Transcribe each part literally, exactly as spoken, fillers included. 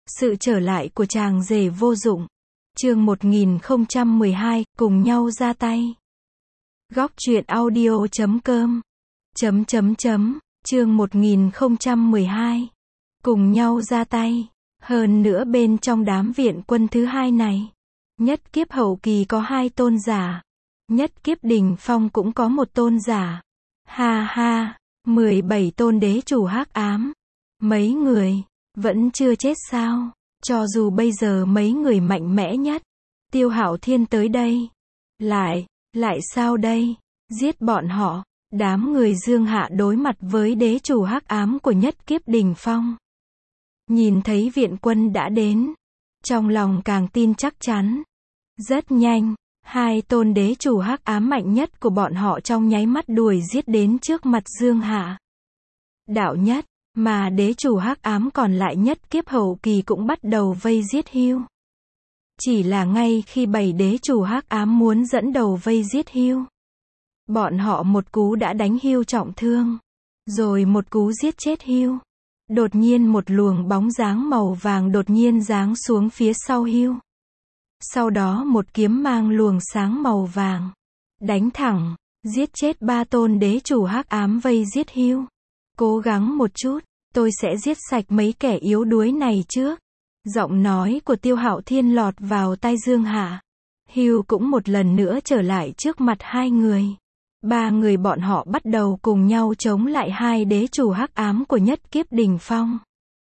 Sự trở lại của chàng rể vô dụng. Chương một nghìn không trăm mười hai, cùng nhau ra tay. Góc truyện audio chấm com. Chấm chấm chấm, chương một nghìn không trăm mười hai. Cùng nhau ra tay. Hơn nữa bên trong đám viện quân thứ hai này, nhất kiếp hậu kỳ có hai tôn giả. Nhất kiếp đỉnh phong cũng có một tôn giả. Ha ha, mười bảy tôn đế chủ hắc ám. Mấy người vẫn chưa chết sao? Cho dù bây giờ mấy người mạnh mẽ nhất, Tiêu Hạo Thiên tới đây, lại, lại sao đây? Giết bọn họ. Đám người Dương Hạ đối mặt với đế chủ hắc ám của nhất kiếp đỉnh phong. Nhìn thấy viện quân đã đến, trong lòng càng tin chắc chắn. Rất nhanh, hai tôn đế chủ hắc ám mạnh nhất của bọn họ trong nháy mắt đuổi giết đến trước mặt Dương Hạ. Đạo nhất, mà đế chủ hắc ám còn lại nhất kiếp hậu kỳ cũng bắt đầu vây giết Hưu. Chỉ là ngay khi bảy đế chủ hắc ám muốn dẫn đầu vây giết Hưu, bọn họ một cú đã đánh Hưu trọng thương, rồi một cú giết chết Hưu. Đột nhiên một luồng bóng dáng màu vàng đột nhiên giáng xuống phía sau Hưu. Sau đó một kiếm mang luồng sáng màu vàng, đánh thẳng, giết chết ba tôn đế chủ hắc ám vây giết Hưu. Cố gắng một chút, tôi sẽ giết sạch mấy kẻ yếu đuối này trước. Giọng nói của Tiêu Hạo Thiên lọt vào tai Dương Hạ. Hưu cũng một lần nữa trở lại trước mặt hai người. Ba người bọn họ bắt đầu cùng nhau chống lại hai đế chủ hắc ám của nhất kiếp đỉnh phong.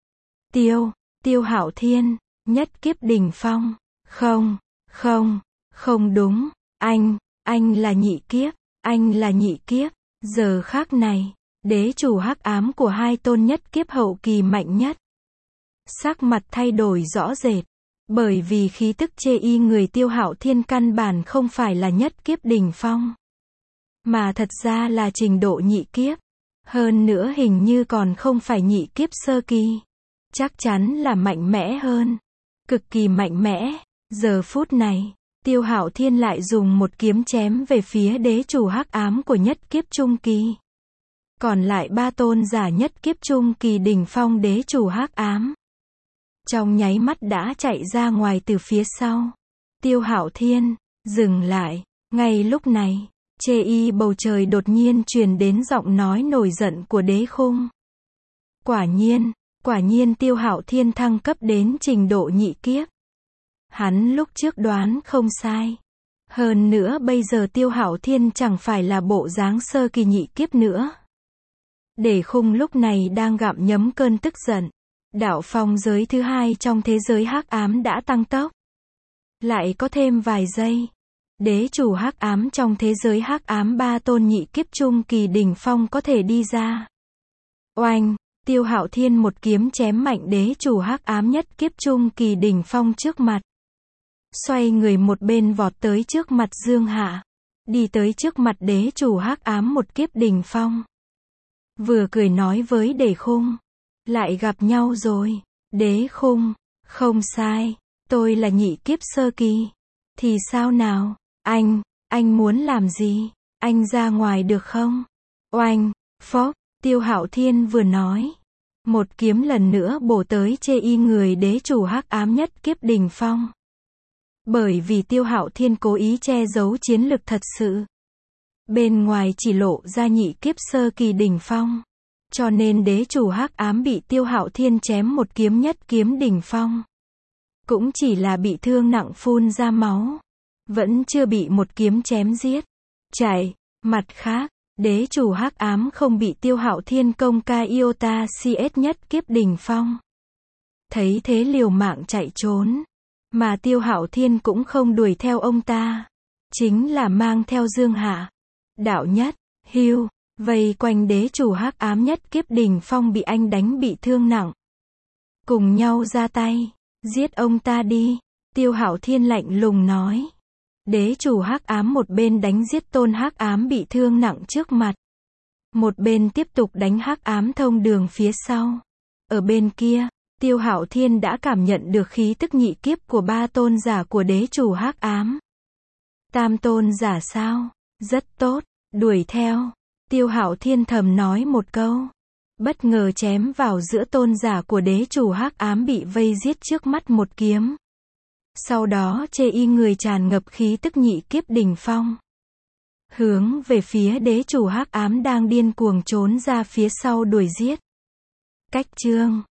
Tiêu, Tiêu Hạo Thiên, nhất kiếp đỉnh phong. Không, không, không đúng. Anh, anh là nhị kiếp, anh là nhị kiếp. Giờ khắc này, đế chủ hắc ám của hai tôn nhất kiếp hậu kỳ mạnh nhất, sắc mặt thay đổi rõ rệt, bởi vì khí tức chê y người Tiêu Hạo Thiên căn bản không phải là nhất kiếp đỉnh phong, mà thật ra là trình độ nhị kiếp. Hơn nữa hình như còn không phải nhị kiếp sơ kỳ. Chắc chắn là mạnh mẽ hơn. Cực kỳ mạnh mẽ. Giờ phút này, Tiêu Hạo Thiên lại dùng một kiếm chém về phía đế chủ hắc ám của nhất kiếp trung kỳ. Còn lại ba tôn giả nhất kiếp trung kỳ đỉnh phong đế chủ hắc ám, trong nháy mắt đã chạy ra ngoài từ phía sau. Tiêu Hạo Thiên, dừng lại. Ngay lúc này, chê y bầu trời đột nhiên truyền đến giọng nói nổi giận của Đế Khung. Quả nhiên, quả nhiên Tiêu Hạo Thiên thăng cấp đến trình độ nhị kiếp. Hắn lúc trước đoán không sai. Hơn nữa bây giờ Tiêu Hạo Thiên chẳng phải là bộ dáng sơ kỳ nhị kiếp nữa. Đế Khung lúc này đang gặm nhấm cơn tức giận. Đạo phong giới thứ hai trong thế giới hắc ám đã tăng tốc. Lại có thêm vài giây, đế chủ hắc ám trong thế giới hắc ám ba tôn nhị kiếp trung kỳ đỉnh phong có thể đi ra. Oanh, Tiêu Hạo Thiên một kiếm chém mạnh đế chủ hắc ám nhất kiếp trung kỳ đỉnh phong trước mặt. Xoay người một bên vọt tới trước mặt Dương Hạ, đi tới trước mặt đế chủ hắc ám một kiếp đỉnh phong. Vừa cười nói với Đế Khung, lại gặp nhau rồi. Đế Khung, không sai, tôi là nhị kiếp sơ kỳ. Thì sao nào? Anh, anh muốn làm gì? Anh ra ngoài được không? Oanh, phốc, Tiêu Hạo Thiên vừa nói, một kiếm lần nữa bổ tới chê y người đế chủ hắc ám nhất kiếp đỉnh phong. Bởi vì Tiêu Hạo Thiên cố ý che giấu chiến lực thật sự, bên ngoài chỉ lộ ra nhị kiếp sơ kỳ đỉnh phong, cho nên đế chủ hắc ám bị Tiêu Hạo Thiên chém một kiếm nhất kiếm đỉnh phong, cũng chỉ là bị thương nặng phun ra máu, vẫn chưa bị một kiếm chém giết. Chạy. Mặt khác, đế chủ hắc ám không bị Tiêu Hạo Thiên công ca Iota xê ét nhất kiếp đỉnh phong. Thấy thế liều mạng chạy trốn, mà Tiêu Hạo Thiên cũng không đuổi theo ông ta, chính là mang theo Dương Hạ, đạo nhất, Hưu, vây quanh đế chủ hắc ám nhất kiếp đỉnh phong bị anh đánh bị thương nặng. Cùng nhau ra tay, giết ông ta đi. Tiêu Hạo Thiên lạnh lùng nói. Đế chủ hắc ám một bên đánh giết tôn hắc ám bị thương nặng trước mặt, một bên tiếp tục đánh hắc ám thông đường phía sau. Ở bên kia, Tiêu Hạo Thiên đã cảm nhận được khí tức nhị kiếp của ba tôn giả của đế chủ hắc ám. Tam tôn giả sao? Rất tốt, đuổi theo. Tiêu Hạo Thiên thầm nói một câu. bất ngờ chém vào giữa tôn giả của đế chủ hắc ám bị vây giết trước mắt một kiếm. Sau đó chê y người tràn ngập khí tức nhị kiếp đỉnh phong. Hướng về phía đế chủ hắc ám đang điên cuồng trốn ra phía sau đuổi giết. Cách chương